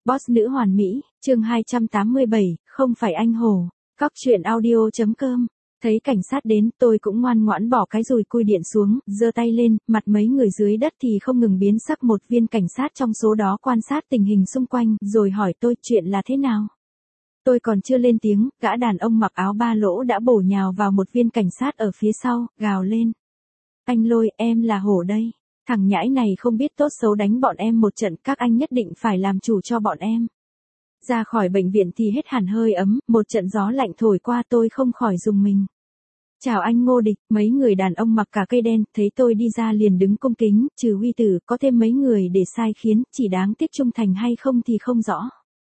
Boss nữ hoàn mỹ, chương 287, không phải anh hổ. Cóc truyện audio.com. Thấy cảnh sát đến, tôi cũng ngoan ngoãn bỏ cái dùi cui điện xuống, giơ tay lên, mặt mấy người dưới đất thì không ngừng biến sắc. Một viên cảnh sát trong số đó quan sát tình hình xung quanh, rồi hỏi tôi chuyện là thế nào. Tôi còn chưa lên tiếng, gã đàn ông mặc áo ba lỗ đã bổ nhào vào một viên cảnh sát ở phía sau, gào lên. Anh Lôi, em là hổ đây. Thằng nhãi này không biết tốt xấu đánh bọn em một trận, các anh nhất định phải làm chủ cho bọn em. Ra khỏi bệnh viện thì hết hẳn hơi ấm, một trận gió lạnh thổi qua tôi không khỏi rùng mình. Chào anh Ngô Địch, mấy người đàn ông mặc cả cây đen, thấy tôi đi ra liền đứng cung kính, trừ Huy Tử, có thêm mấy người để sai khiến, chỉ đáng tiếc trung thành hay không thì không rõ.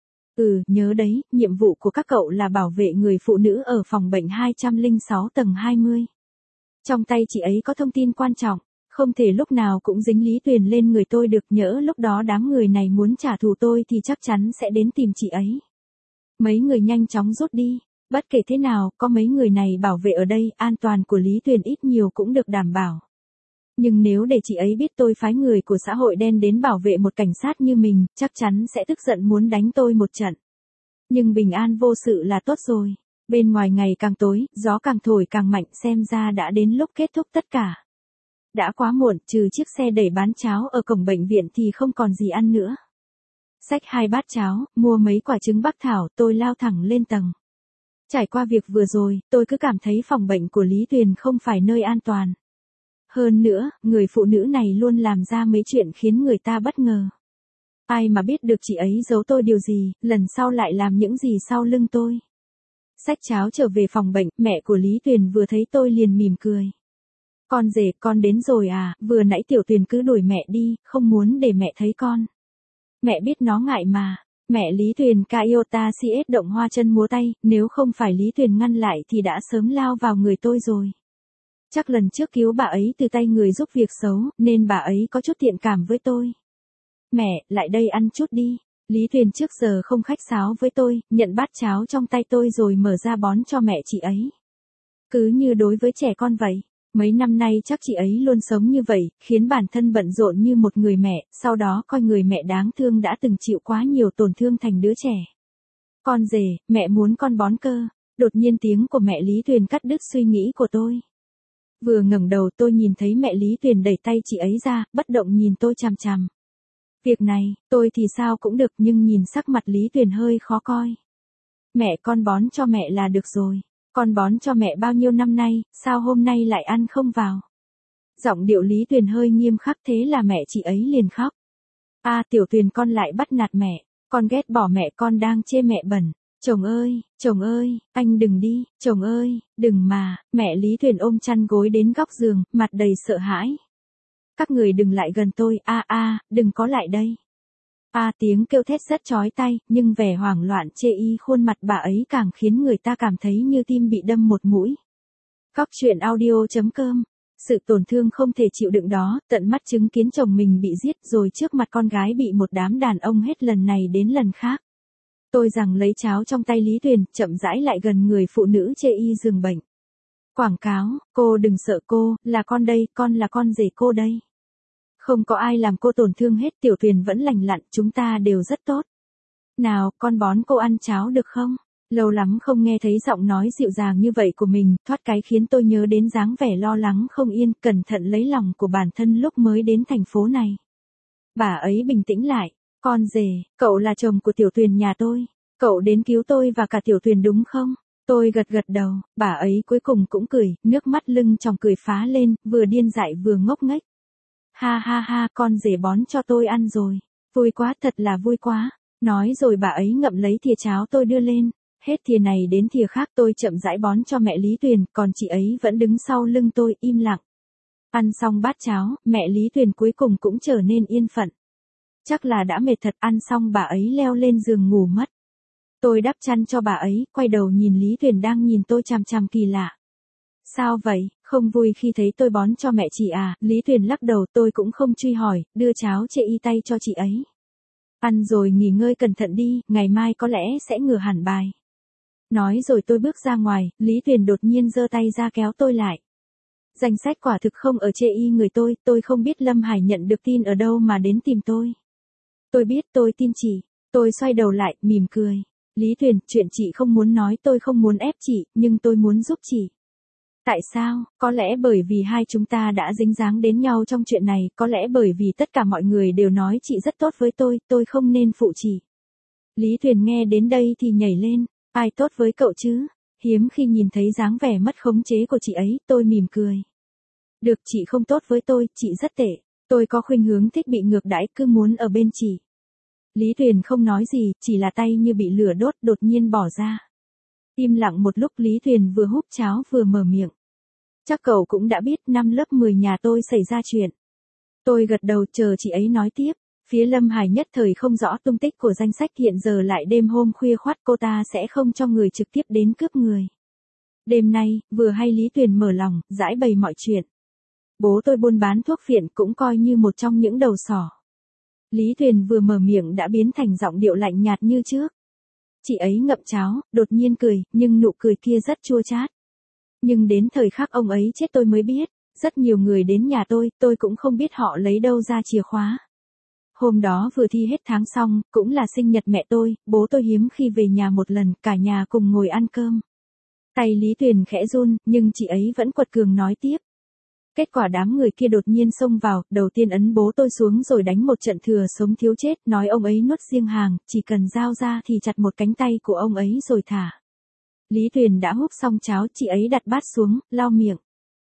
Nhớ đấy, nhiệm vụ của các cậu là bảo vệ người phụ nữ ở phòng bệnh 206 tầng 20. Trong tay chị ấy có thông tin quan trọng, không thể lúc nào cũng dính Lý Tuyền lên người tôi được, nhỡ lúc đó đám người này muốn trả thù tôi thì chắc chắn sẽ đến tìm chị ấy. Mấy người nhanh chóng rút đi, bất kể thế nào, có mấy người này bảo vệ ở đây, an toàn của Lý Tuyền ít nhiều cũng được đảm bảo. Nhưng nếu để chị ấy biết tôi phái người của xã hội đen đến bảo vệ một cảnh sát như mình, chắc chắn sẽ tức giận muốn đánh tôi một trận. Nhưng bình an vô sự là tốt rồi. Bên ngoài ngày càng tối, gió càng thổi càng mạnh, xem ra đã đến lúc kết thúc tất cả. Đã quá muộn, trừ chiếc xe đẩy bán cháo ở cổng bệnh viện thì không còn gì ăn nữa. Xách 2 bát cháo, mua mấy quả trứng bắc thảo, tôi lao thẳng lên tầng. Trải qua việc vừa rồi, tôi cứ cảm thấy phòng bệnh của Lý Tuyền không phải nơi an toàn. Hơn nữa, người phụ nữ này luôn làm ra mấy chuyện khiến người ta bất ngờ. Ai mà biết được chị ấy giấu tôi điều gì, lần sau lại làm những gì sau lưng tôi. Xách cháo trở về phòng bệnh, mẹ của Lý Tuyền vừa thấy tôi liền mỉm cười. Con rể, con đến rồi à, vừa nãy Tiểu Tuyền cứ đuổi mẹ đi, không muốn để mẹ thấy con. Mẹ biết nó ngại mà. Mẹ Lý Tuyền Kaiota CS động hoa chân múa tay, nếu không phải Lý Tuyền ngăn lại thì đã sớm lao vào người tôi rồi. Chắc lần trước cứu bà ấy từ tay người giúp việc xấu, nên bà ấy có chút thiện cảm với tôi. Mẹ, lại đây ăn chút đi. Lý Tuyền trước giờ không khách sáo với tôi, nhận bát cháo trong tay tôi rồi mở ra bón cho mẹ chị ấy. Cứ như đối với trẻ con vậy. Mấy năm nay chắc chị ấy luôn sống như vậy, khiến bản thân bận rộn như một người mẹ, sau đó coi người mẹ đáng thương đã từng chịu quá nhiều tổn thương thành đứa trẻ. Con rể, mẹ muốn con bón cơ. Đột nhiên tiếng của mẹ Lý Tuyền cắt đứt suy nghĩ của tôi. Vừa ngẩng đầu tôi nhìn thấy mẹ Lý Tuyền đẩy tay chị ấy ra, bất động nhìn tôi chằm chằm. Việc này, tôi thì sao cũng được, nhưng nhìn sắc mặt Lý Tuyền hơi khó coi. Mẹ, con bón cho mẹ là được rồi. Con bón cho mẹ bao nhiêu năm nay, sao hôm nay lại ăn không vào? Giọng điệu Lý Tuyền hơi nghiêm khắc, thế là mẹ chị ấy liền khóc. Tiểu Tuyền, con lại bắt nạt mẹ, con ghét bỏ mẹ, con đang chê mẹ bẩn. Chồng ơi, anh đừng đi, chồng ơi, đừng mà. Mẹ Lý Tuyền ôm chăn gối đến góc giường, mặt đầy sợ hãi. Các người đừng lại gần tôi, đừng có lại đây. Tiếng kêu thét rất chói tai, nhưng vẻ hoảng loạn chê y khuôn mặt bà ấy càng khiến người ta cảm thấy như tim bị đâm một mũi. Cóc truyện audio.com. Sự tổn thương không thể chịu đựng đó, tận mắt chứng kiến chồng mình bị giết rồi trước mặt con gái bị một đám đàn ông hết lần này đến lần khác. Tôi rằng lấy cháo trong tay Lý Tuyền, chậm rãi lại gần người phụ nữ chê y giường bệnh. Quảng cáo, cô đừng sợ cô, là con đây, con là con rể cô đây. Không có ai làm cô tổn thương hết, Tiểu Tuyền vẫn lành lặn, chúng ta đều rất tốt. Nào, con bón cô ăn cháo được không? Lâu lắm không nghe thấy giọng nói dịu dàng như vậy của mình, thoát cái khiến tôi nhớ đến dáng vẻ lo lắng không yên, cẩn thận lấy lòng của bản thân lúc mới đến thành phố này. Bà ấy bình tĩnh lại, con rể, cậu là chồng của Tiểu Tuyền nhà tôi, cậu đến cứu tôi và cả Tiểu Tuyền đúng không? Tôi gật gật đầu, bà ấy cuối cùng cũng cười, nước mắt lưng tròng cười phá lên, vừa điên dại vừa ngốc nghếch. Ha, con rể bón cho tôi ăn rồi. Vui quá, thật là vui quá. Nói rồi bà ấy ngậm lấy thìa cháo tôi đưa lên. Hết thìa này đến thìa khác tôi chậm rãi bón cho mẹ Lý Tuyền, còn chị ấy vẫn đứng sau lưng tôi im lặng. Ăn xong bát cháo, mẹ Lý Tuyền cuối cùng cũng trở nên yên phận. Chắc là đã mệt thật, ăn xong bà ấy leo lên giường ngủ mất. Tôi đắp chăn cho bà ấy, quay đầu nhìn Lý Tuyền đang nhìn tôi chằm chằm kỳ lạ. Sao vậy, không vui khi thấy tôi bón cho mẹ chị à? Lý Tuyền lắc đầu, tôi cũng không truy hỏi, đưa cháo chê y tay cho chị ấy. Ăn rồi nghỉ ngơi cẩn thận đi, ngày mai có lẽ sẽ ngửa hẳn bài. Nói rồi tôi bước ra ngoài, Lý Tuyền đột nhiên giơ tay ra kéo tôi lại. Danh sách quả thực không ở chê y người tôi không biết Lâm Hải nhận được tin ở đâu mà đến tìm tôi. Tôi biết, tôi tin chị. Tôi xoay đầu lại, mỉm cười. Lý Tuyền, chuyện chị không muốn nói tôi không muốn ép chị, nhưng tôi muốn giúp chị. Tại sao? Có lẽ bởi vì hai chúng ta đã dính dáng đến nhau trong chuyện này, có lẽ bởi vì tất cả mọi người đều nói chị rất tốt với tôi không nên phụ chị. Lý Tuyền nghe đến đây thì nhảy lên, ai tốt với cậu chứ? Hiếm khi nhìn thấy dáng vẻ mất khống chế của chị ấy, tôi mỉm cười. Được, chị không tốt với tôi, chị rất tệ. Tôi có khuynh hướng thích bị ngược đãi, cứ muốn ở bên chị. Lý Tuyền không nói gì, chỉ là tay như bị lửa đốt, đột nhiên bỏ ra. Im lặng một lúc, Lý Tuyền vừa húp cháo vừa mở miệng. Chắc cậu cũng đã biết năm lớp 10 nhà tôi xảy ra chuyện. Tôi gật đầu chờ chị ấy nói tiếp. Phía Lâm Hải nhất thời không rõ tung tích của danh sách, hiện giờ lại đêm hôm khuya khoắt, cô ta sẽ không cho người trực tiếp đến cướp người. Đêm nay, vừa hay Lý Tuyền mở lòng, giải bày mọi chuyện. Bố tôi buôn bán thuốc phiện, cũng coi như một trong những đầu sỏ. Lý Tuyền vừa mở miệng đã biến thành giọng điệu lạnh nhạt như trước. Chị ấy ngậm cháo, đột nhiên cười, nhưng nụ cười kia rất chua chát. Nhưng đến thời khắc ông ấy chết tôi mới biết, rất nhiều người đến nhà tôi cũng không biết họ lấy đâu ra chìa khóa. Hôm đó vừa thi hết tháng xong, cũng là sinh nhật mẹ tôi, bố tôi hiếm khi về nhà một lần, cả nhà cùng ngồi ăn cơm. Tay Lý Tuyền khẽ run, nhưng chị ấy vẫn quật cường nói tiếp. Kết quả đám người kia đột nhiên xông vào, đầu tiên ấn bố tôi xuống rồi đánh một trận thừa sống thiếu chết, nói ông ấy nuốt riêng hàng, chỉ cần giao ra thì chặt một cánh tay của ông ấy rồi thả. Lý Tuyền đã húp xong cháo, chị ấy đặt bát xuống, lau miệng.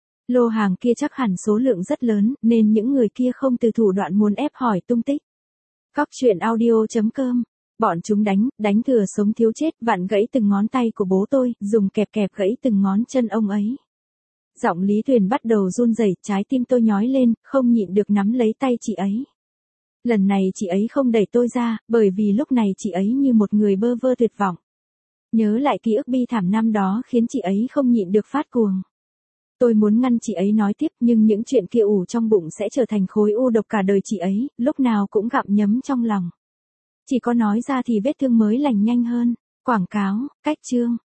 Lô hàng kia chắc hẳn số lượng rất lớn, nên những người kia không từ thủ đoạn muốn ép hỏi tung tích. Cóc truyện audio.com. Bọn chúng đánh thừa sống thiếu chết, vặn gãy từng ngón tay của bố tôi, dùng kẹp gãy từng ngón chân ông ấy. Giọng Lý Tuyền bắt đầu run rẩy, trái tim tôi nhói lên, không nhịn được nắm lấy tay chị ấy. Lần này chị ấy không đẩy tôi ra, bởi vì lúc này chị ấy như một người bơ vơ tuyệt vọng. Nhớ lại ký ức bi thảm năm đó khiến chị ấy không nhịn được phát cuồng. Tôi muốn ngăn chị ấy nói tiếp, nhưng những chuyện kia ủ trong bụng sẽ trở thành khối u độc cả đời chị ấy, lúc nào cũng gặm nhấm trong lòng. Chỉ có nói ra thì vết thương mới lành nhanh hơn. Quảng cáo, cách chương.